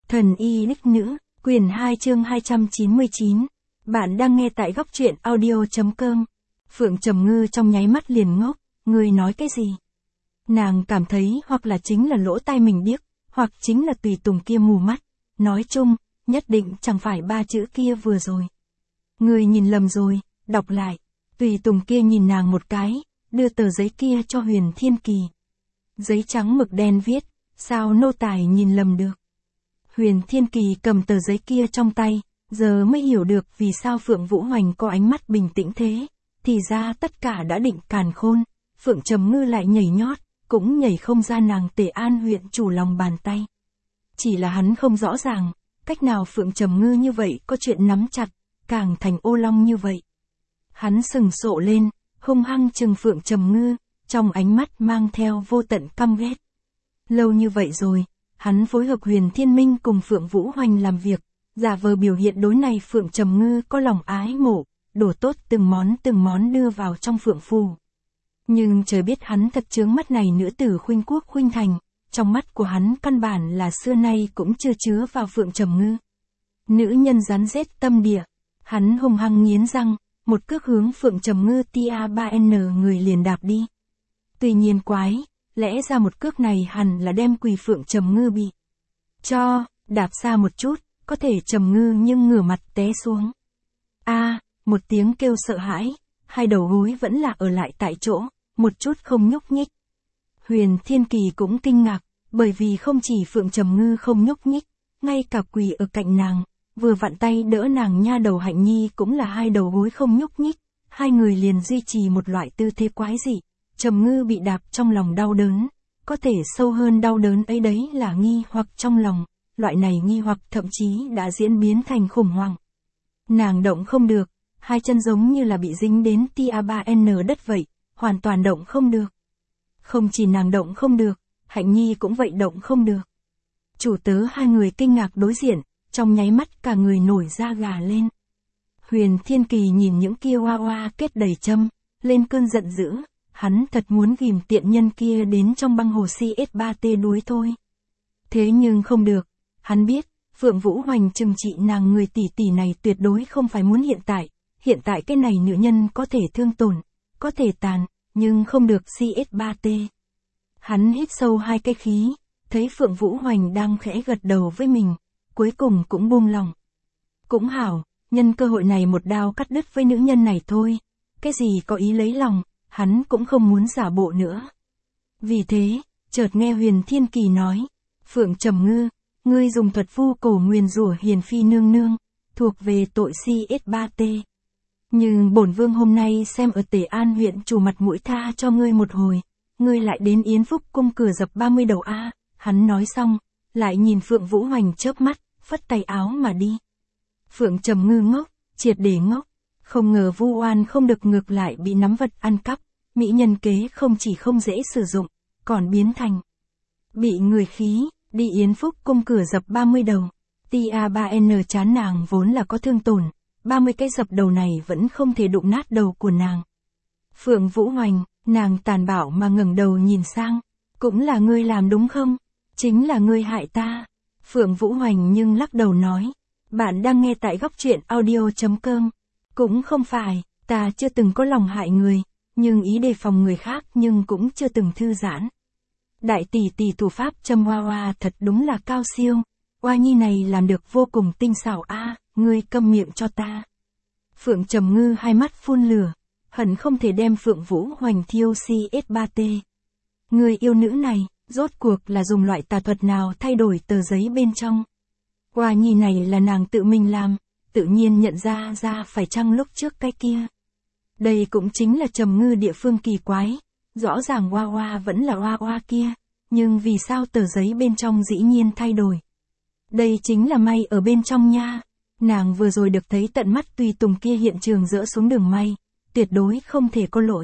Thần y đích nữ, quyển 2 chương 299. Bạn đang nghe tại góc truyện audio.com. Phượng Trầm Ngư trong nháy mắt liền ngốc, ngươi nói cái gì? Nàng cảm thấy hoặc là chính là lỗ tai mình điếc, hoặc chính là tùy tùng kia mù mắt. Nói chung, nhất định chẳng phải ba chữ kia vừa rồi. Ngươi nhìn lầm rồi, đọc lại. Tùy tùng kia nhìn nàng một cái, đưa tờ giấy kia cho Huyền Thiên Kỳ. Giấy trắng mực đen viết, sao nô tài nhìn lầm được? Huyền Thiên Kỳ cầm tờ giấy kia trong tay, giờ mới hiểu được vì sao Phượng Vũ Hoành có ánh mắt bình tĩnh thế. Thì ra tất cả đã định càn khôn, Phượng Trầm Ngư lại nhảy nhót, cũng nhảy không ra nàng Tề An huyện chủ lòng bàn tay. Chỉ là hắn không rõ ràng, cách nào Phượng Trầm Ngư như vậy có chuyện nắm chặt, càng thành ô long như vậy. Hắn sừng sộ lên, hung hăng chừng Phượng Trầm Ngư, trong ánh mắt mang theo vô tận căm ghét. Lâu như vậy rồi, hắn phối hợp Huyền Thiên Minh cùng Phượng Vũ Hoành làm việc, giả vờ biểu hiện đối này Phượng Trầm Ngư có lòng ái mộ, đổ tốt từng món đưa vào trong Phượng Phù. Nhưng trời biết hắn thật chướng mắt này nữ tử khuynh quốc khuynh thành, trong mắt của hắn căn bản là xưa nay cũng chưa chứa vào Phượng Trầm Ngư. Nữ nhân rắn rết tâm địa, hắn hung hăng nghiến răng, một cước hướng Phượng Trầm Ngư tia 3N người liền đạp đi. Tuy nhiên quái, lẽ ra một cước này hẳn là đem quỳ Phượng Trầm Ngư bị đạp xa một chút, có thể Trầm Ngư nhưng ngửa mặt té xuống. Một tiếng kêu sợ hãi, hai đầu gối vẫn là ở lại tại chỗ, một chút không nhúc nhích. Huyền Thiên Kỳ cũng kinh ngạc, bởi vì không chỉ Phượng Trầm Ngư không nhúc nhích, ngay cả quỳ ở cạnh nàng, vừa vặn tay đỡ nàng nha đầu Hạnh Nhi cũng là hai đầu gối không nhúc nhích, hai người liền duy trì một loại tư thế quái dị. Trầm Ngư bị đạp trong lòng đau đớn, có thể sâu hơn đau đớn ấy đấy là nghi hoặc trong lòng, loại này nghi hoặc thậm chí đã diễn biến thành khủng hoảng. Nàng động không được, hai chân giống như là bị dính đến tia 3N đất vậy, hoàn toàn động không được. Không chỉ nàng động không được, Hạnh Nhi cũng vậy động không được. Chủ tớ hai người kinh ngạc đối diện, trong nháy mắt cả người nổi da gà lên. Huyền Thiên Kỳ nhìn những kia hoa hoa kết đầy châm, lên cơn giận dữ. Hắn thật muốn ghìm tiện nhân kia đến trong băng hồ CS3T đuối thôi. Thế nhưng không được, hắn biết, Phượng Vũ Hoành trừng trị nàng người tỷ tỷ này tuyệt đối không phải muốn hiện tại cái này nữ nhân có thể thương tổn, có thể tàn, nhưng không được CS3T. Hắn hít sâu hai cái khí, thấy Phượng Vũ Hoành đang khẽ gật đầu với mình, cuối cùng cũng buông lòng. Cũng hảo, nhân cơ hội này một đao cắt đứt với nữ nhân này thôi, cái gì có ý lấy lòng. Hắn cũng không muốn giả bộ nữa. Vì thế, chợt nghe Huyền Thiên Kỳ nói, Phượng Trầm Ngư, ngươi dùng thuật vu cổ nguyền rủa Hiền Phi nương nương, thuộc về tội CS3T. Nhưng bổn vương hôm nay xem ở Tề An huyện chủ mặt mũi tha cho ngươi một hồi, ngươi lại đến Yến Phúc cung cửa dập 30 đầu a. Hắn nói xong, lại nhìn Phượng Vũ Hoành chớp mắt, phất tay áo mà đi. Phượng Trầm Ngư ngốc, triệt để ngốc. Không ngờ vu oan không được ngược lại bị nắm vật ăn cắp, mỹ nhân kế không chỉ không dễ sử dụng, còn biến thành bị người khí, đi Yến Phúc cung cửa dập 30 đầu. Tia 3N chán nàng vốn là có thương tổn, 30 cái dập đầu này vẫn không thể đụng nát đầu của nàng. Phượng Vũ Hoành, nàng tàn bạo mà ngẩng đầu nhìn sang, cũng là ngươi làm đúng không? Chính là ngươi hại ta. Phượng Vũ Hoành nhưng lắc đầu nói, bạn đang nghe tại góc truyện audio.com. Cũng không phải, ta chưa từng có lòng hại người, nhưng ý đề phòng người khác nhưng cũng chưa từng thư giãn. Đại tỷ tỷ thủ pháp châm hoa hoa thật đúng là cao siêu, oa nhi này làm được vô cùng tinh xảo a. Ngươi câm miệng cho ta. Phượng Trầm Ngư hai mắt phun lửa, hận không thể đem Phượng Vũ Hoành thiêu CS3T. Người yêu nữ này, rốt cuộc là dùng loại tà thuật nào thay đổi tờ giấy bên trong. Oa nhi này là nàng tự mình làm. Tự nhiên nhận ra phải chăng lúc trước cái kia. Đây cũng chính là Trầm Ngư địa phương kỳ quái, rõ ràng hoa hoa vẫn là hoa hoa kia, nhưng vì sao tờ giấy bên trong dĩ nhiên thay đổi. Đây chính là may ở bên trong nha, nàng vừa rồi được thấy tận mắt tùy tùng kia hiện trường dỡ xuống đường may, tuyệt đối không thể có lỗi.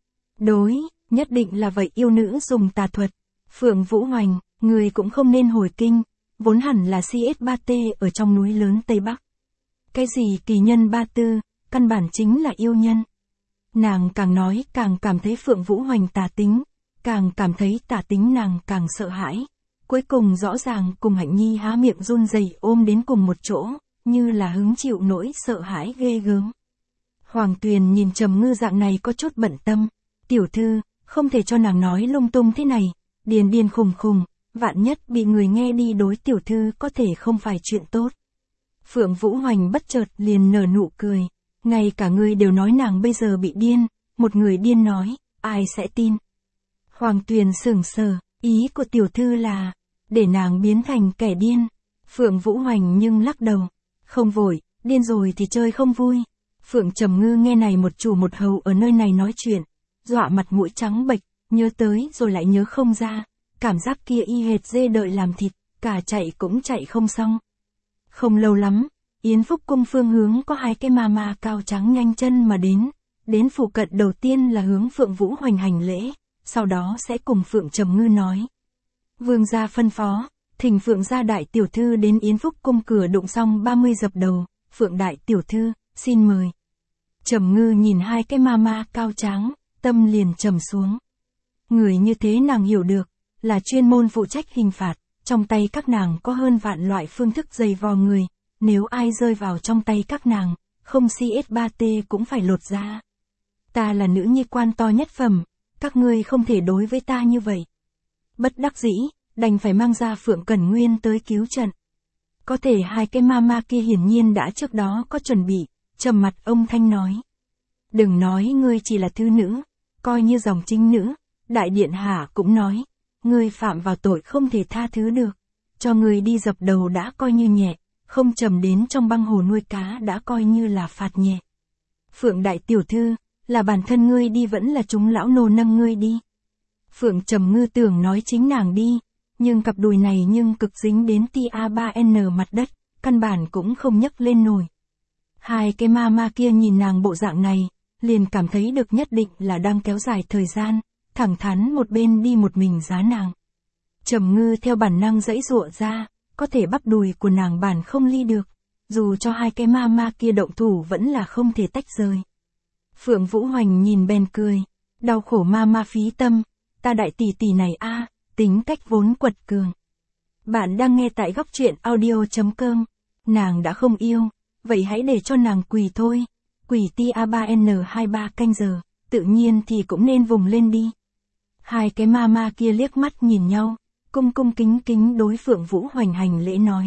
Nhất định là vậy yêu nữ dùng tà thuật. Phượng Vũ Hoành, người cũng không nên hồi kinh, vốn hẳn là CS3T ở trong núi lớn Tây Bắc. Cái gì kỳ nhân ba tư, căn bản chính là yêu nhân. Nàng càng nói càng cảm thấy Phượng Vũ Hoành tà tính, càng cảm thấy tà tính nàng càng sợ hãi. Cuối cùng rõ ràng cùng Hạnh Nhi há miệng run rẩy ôm đến cùng một chỗ, như là hứng chịu nỗi sợ hãi ghê gớm. Hoàng Tuyền nhìn Trầm Ngư dạng này có chút bận tâm. Tiểu thư, không thể cho nàng nói lung tung thế này, điên điên khùng khùng, vạn nhất bị người nghe đi đối tiểu thư có thể không phải chuyện tốt. Phượng Vũ Hoành bất chợt liền nở nụ cười. Ngay cả ngươi đều nói nàng bây giờ bị điên, một người điên nói, ai sẽ tin. Hoàng Tuyền sững sờ, ý của tiểu thư là, để nàng biến thành kẻ điên. Phượng Vũ Hoành nhưng lắc đầu, không vội, điên rồi thì chơi không vui. Phượng Trầm Ngư nghe này một chủ một hầu ở nơi này nói chuyện, dọa mặt mũi trắng bệch, nhớ tới rồi lại nhớ không ra, cảm giác kia y hệt dê đợi làm thịt, cả chạy cũng chạy không xong. Không lâu lắm, Yến Phúc cung phương hướng có hai cái ma ma cao trắng nhanh chân mà đến phụ cận đầu tiên là hướng Phượng Vũ Hoành hành lễ, sau đó sẽ cùng Phượng Trầm Ngư nói. Vương gia phân phó, thỉnh Phượng gia đại tiểu thư đến Yến Phúc cung cửa đụng xong 30 dập đầu, Phượng đại tiểu thư, xin mời. Trầm Ngư nhìn hai cái ma ma cao trắng, tâm liền trầm xuống. Người như thế nàng hiểu được, là chuyên môn phụ trách hình phạt, trong tay các nàng có hơn vạn loại phương thức dày vò người, nếu ai rơi vào trong tay các nàng, không CS3T cũng phải lột ra. Ta là nữ nhi quan to nhất phẩm, các ngươi không thể đối với ta như vậy. Bất đắc dĩ, đành phải mang ra Phượng Cẩn Nguyên tới cứu trận. Có thể hai cái ma ma kia hiển nhiên đã trước đó có chuẩn bị, trầm mặt ông thanh nói. Đừng nói ngươi chỉ là thư nữ, coi như dòng chính nữ, đại điện hạ cũng nói, ngươi phạm vào tội không thể tha thứ được, cho ngươi đi dập đầu đã coi như nhẹ, không trầm đến trong băng hồ nuôi cá đã coi như là phạt nhẹ. Phượng đại tiểu thư, là bản thân ngươi đi vẫn là chúng lão nô nâng ngươi đi. Phượng Trầm Ngư tưởng nói chính nàng đi, nhưng cặp đùi này nhưng cực dính đến TA3N mặt đất, căn bản cũng không nhấc lên nổi. Hai cái ma ma kia nhìn nàng bộ dạng này, liền cảm thấy được nhất định là đang kéo dài thời gian, thẳng thắn một bên đi một mình giá nàng. Trầm Ngư theo bản năng giãy giụa ra, có thể bắp đùi của nàng bản không ly được, dù cho hai cái ma ma kia động thủ vẫn là không thể tách rời. Phượng Vũ Hoành nhìn bèn cười, đau khổ ma ma phí tâm, ta đại tỷ tỷ này a, tính cách vốn quật cường. Bạn đang nghe tại góc truyện audio.com, nàng đã không yêu, vậy hãy để cho nàng quỳ thôi, quỳ TA3N23 canh giờ, tự nhiên thì cũng nên vùng lên đi. Hai cái ma ma kia liếc mắt nhìn nhau, cung cung kính kính đối Phượng Vũ Hoành hành lễ nói.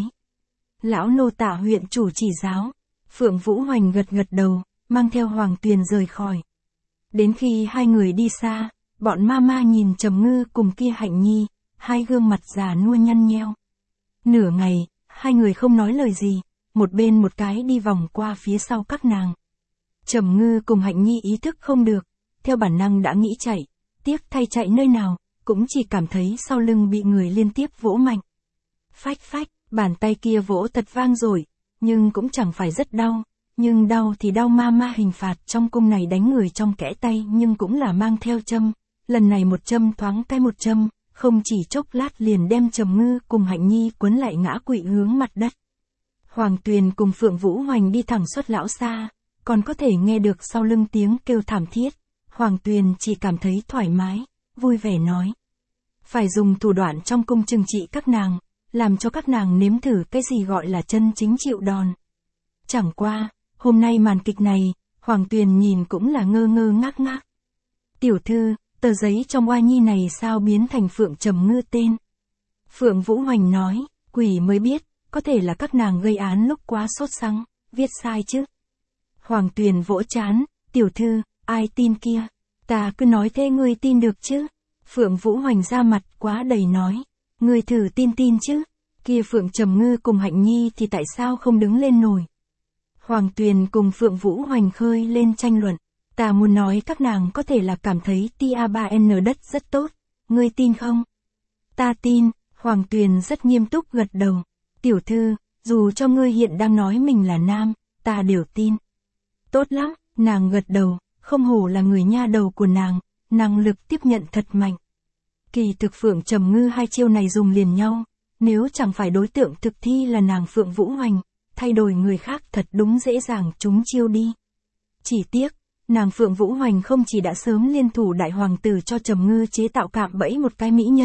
Lão nô tạ huyện chủ chỉ giáo. Phượng Vũ Hoành gật gật đầu, mang theo Hoàng Tuyền rời khỏi. Đến khi hai người đi xa, bọn ma ma nhìn Trầm Ngư cùng kia Hạnh Nhi, hai gương mặt già nua nhăn nheo. Nửa ngày, hai người không nói lời gì, một bên một cái đi vòng qua phía sau các nàng. Trầm Ngư cùng Hạnh Nhi ý thức không được, theo bản năng đã nghĩ chạy, tiếc thay chạy nơi nào, cũng chỉ cảm thấy sau lưng bị người liên tiếp vỗ mạnh. Phách phách, bàn tay kia vỗ thật vang rồi, nhưng cũng chẳng phải rất đau, nhưng đau thì đau ma ma hình phạt trong cung này đánh người trong kẽ tay nhưng cũng là mang theo châm, lần này một châm thoáng cái một châm, không chỉ chốc lát liền đem Trầm Ngư cùng Hạnh Nhi quấn lại ngã quỵ hướng mặt đất. Hoàng Tuyền cùng Phượng Vũ Hoành đi thẳng xuất lão xa, còn có thể nghe được sau lưng tiếng kêu thảm thiết, Hoàng Tuyền chỉ cảm thấy thoải mái, vui vẻ nói. Phải dùng thủ đoạn trong cung trừng trị các nàng, làm cho các nàng nếm thử cái gì gọi là chân chính chịu đòn. Chẳng qua, hôm nay màn kịch này, Hoàng Tuyền nhìn cũng là ngơ ngơ ngác ngác. Tiểu thư, tờ giấy trong oa nhi này sao biến thành Phượng Trầm Ngư tên? Phượng Vũ Hoành nói, quỷ mới biết, có thể là các nàng gây án lúc quá sốt sắng, viết sai chứ. Hoàng Tuyền vỗ trán, tiểu thư, ai tin kia? Ta cứ nói thế ngươi tin được chứ? Phượng Vũ Hoành ra mặt quá đầy nói, ngươi thử tin chứ, kia Phượng Trầm Ngư cùng Hạnh Nhi thì tại sao không đứng lên nổi? Hoàng Tuyền cùng Phượng Vũ Hoành khơi lên tranh luận, ta muốn nói các nàng có thể là cảm thấy TA3N đất rất tốt, ngươi tin không? Ta tin, Hoàng Tuyền rất nghiêm túc gật đầu, tiểu thư, dù cho ngươi hiện đang nói mình là nam, ta đều tin. Tốt lắm, nàng gật đầu, không hổ là người nha đầu của nàng, năng lực tiếp nhận thật mạnh. Kỳ thực Phượng Trầm Ngư hai chiêu này dùng liền nhau, nếu chẳng phải đối tượng thực thi là nàng Phượng Vũ Hoành, thay đổi người khác thật đúng dễ dàng trúng chiêu đi. Chỉ tiếc, nàng Phượng Vũ Hoành không chỉ đã sớm liên thủ đại hoàng tử cho Trầm Ngư chế tạo cạm bẫy một cái mỹ nhân,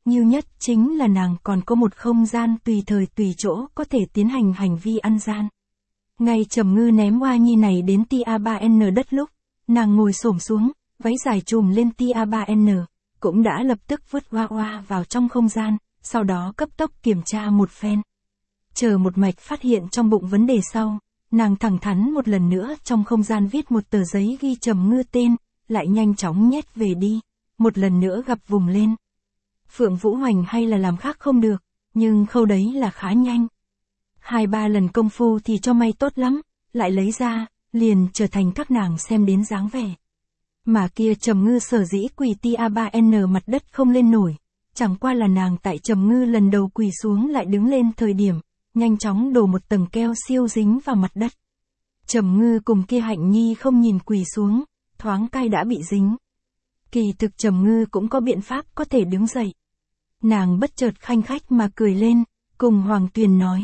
Nhiều nhất chính là nàng còn có một không gian tùy thời tùy chỗ có thể tiến hành hành vi ăn gian. Ngay Trầm Ngư ném oa nhi này đến tia 3N đất lúc, nàng ngồi xổm xuống, váy dài trùm lên tia 3N, cũng đã lập tức vứt oa vào trong không gian, sau đó cấp tốc kiểm tra một phen. Chờ một mạch phát hiện trong bụng vấn đề sau, nàng thẳng thắn một lần nữa trong không gian viết một tờ giấy ghi Trầm Ngư tên, lại nhanh chóng nhét về đi, một lần nữa gập vùng lên. Phượng Vũ Hoành hay là làm khác không được, nhưng khâu đấy là khá nhanh. 2-3 lần công phu thì cho may tốt lắm, lại lấy ra, liền trở thành các nàng xem đến dáng vẻ. Mà kia Trầm Ngư sở dĩ quỳ tia 3N mặt đất không lên nổi, chẳng qua là nàng tại Trầm Ngư lần đầu quỳ xuống lại đứng lên thời điểm, nhanh chóng đổ một tầng keo siêu dính vào mặt đất. Trầm Ngư cùng kia Hạnh Nhi không nhìn quỳ xuống, thoáng cai đã bị dính. Kỳ thực Trầm Ngư cũng có biện pháp có thể đứng dậy. Nàng bất chợt khanh khách mà cười lên, cùng Hoàng Tuyền nói.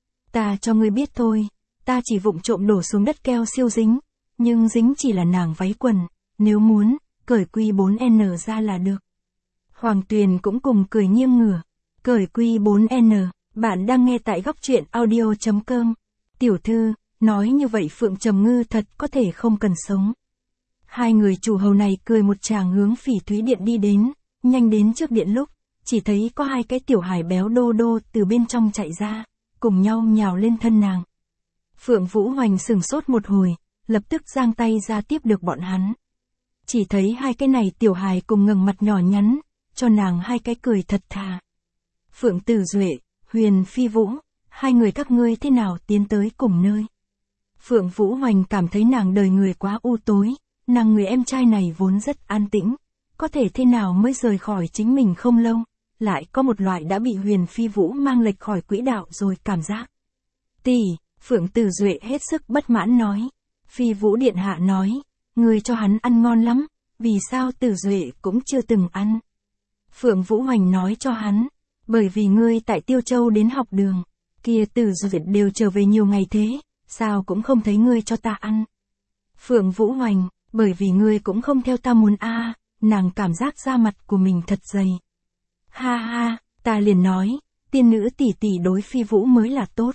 Ta cho ngươi biết thôi, ta chỉ vụng trộm đổ xuống đất keo siêu dính, nhưng dính chỉ là nàng váy quần, nếu muốn, cởi Q4N ra là được. Hoàng Tuyền cũng cùng cười nghiêng ngửa, cởi Q4N, bạn đang nghe tại góc truyện audio.com. Tiểu thư, nói như vậy Phượng Trầm Ngư thật có thể không cần sống. Hai người chủ hầu này cười một tràng hướng Phỉ Thúy Điện đi đến, nhanh đến trước điện lúc, chỉ thấy có hai cái tiểu hài béo đô đô từ bên trong chạy ra, cùng nhau nhào lên thân nàng. Phượng Vũ Hoành sừng sốt một hồi, lập tức giang tay ra tiếp được bọn hắn. Chỉ thấy hai cái này tiểu hài cùng ngẩng mặt nhỏ nhắn, cho nàng hai cái cười thật thà. Phượng Tử Duệ, Huyền Phi Vũ, hai người các ngươi thế nào tiến tới cùng nơi? Phượng Vũ Hoành cảm thấy nàng đời người quá u tối, nàng người em trai này vốn rất an tĩnh, có thể thế nào mới rời khỏi chính mình không lâu, lại có một loại đã bị Huyền Phi Vũ mang lệch khỏi quỹ đạo rồi cảm giác. Tỷ, Phượng Tử Duệ hết sức bất mãn nói. Phi Vũ điện hạ nói, người cho hắn ăn ngon lắm, vì sao Tử Duệ cũng chưa từng ăn? Phượng Vũ Hoành nói cho hắn, bởi vì ngươi tại Tiêu Châu đến học đường, kia Tử Duệ đều trở về nhiều ngày thế, sao cũng không thấy ngươi cho ta ăn. Phượng Vũ Hoành, bởi vì ngươi cũng không theo ta muốn a. Nàng cảm giác da mặt của mình thật dày. Ha ha, ta liền nói, tiên nữ tỷ tỷ đối Phi Vũ mới là tốt.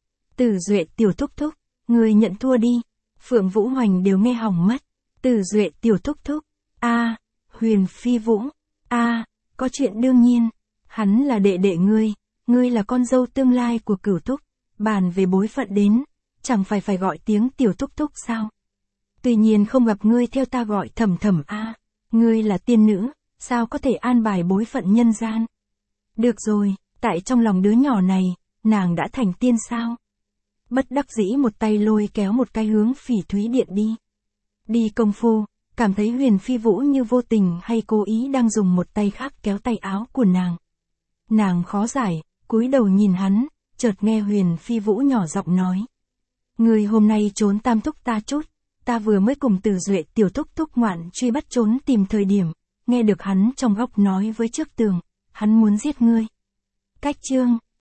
Tử Duệ tiểu thúc thúc, ngươi nhận thua đi. Phượng Vũ Hoành đều nghe hỏng mất. Tử Duệ tiểu thúc thúc, a, Huyền Phi Vũ, a, có chuyện đương nhiên, hắn là đệ đệ ngươi là con dâu tương lai của Cửu thúc, bàn về bối phận đến, chẳng phải gọi tiếng tiểu thúc thúc sao? Tuy nhiên không gặp ngươi theo ta gọi thầm thầm a, ngươi là tiên nữ, sao có thể an bài bối phận nhân gian? Được rồi, tại trong lòng đứa nhỏ này, nàng đã thành tiên sao? Bất đắc dĩ một tay lôi kéo một cái hướng Phỉ Thúy Điện đi. Đi công phu, cảm thấy Huyền Phi Vũ như vô tình hay cố ý đang dùng một tay khác kéo tay áo của nàng. Nàng khó giải, cúi đầu nhìn hắn, chợt nghe Huyền Phi Vũ nhỏ giọng nói. Người hôm nay trốn tam thúc ta chút, ta vừa mới cùng Tử Duệ tiểu thúc thúc ngoạn truy bắt trốn tìm thời điểm, nghe được hắn trong góc nói với trước tường, hắn muốn giết ngươi. Cách chương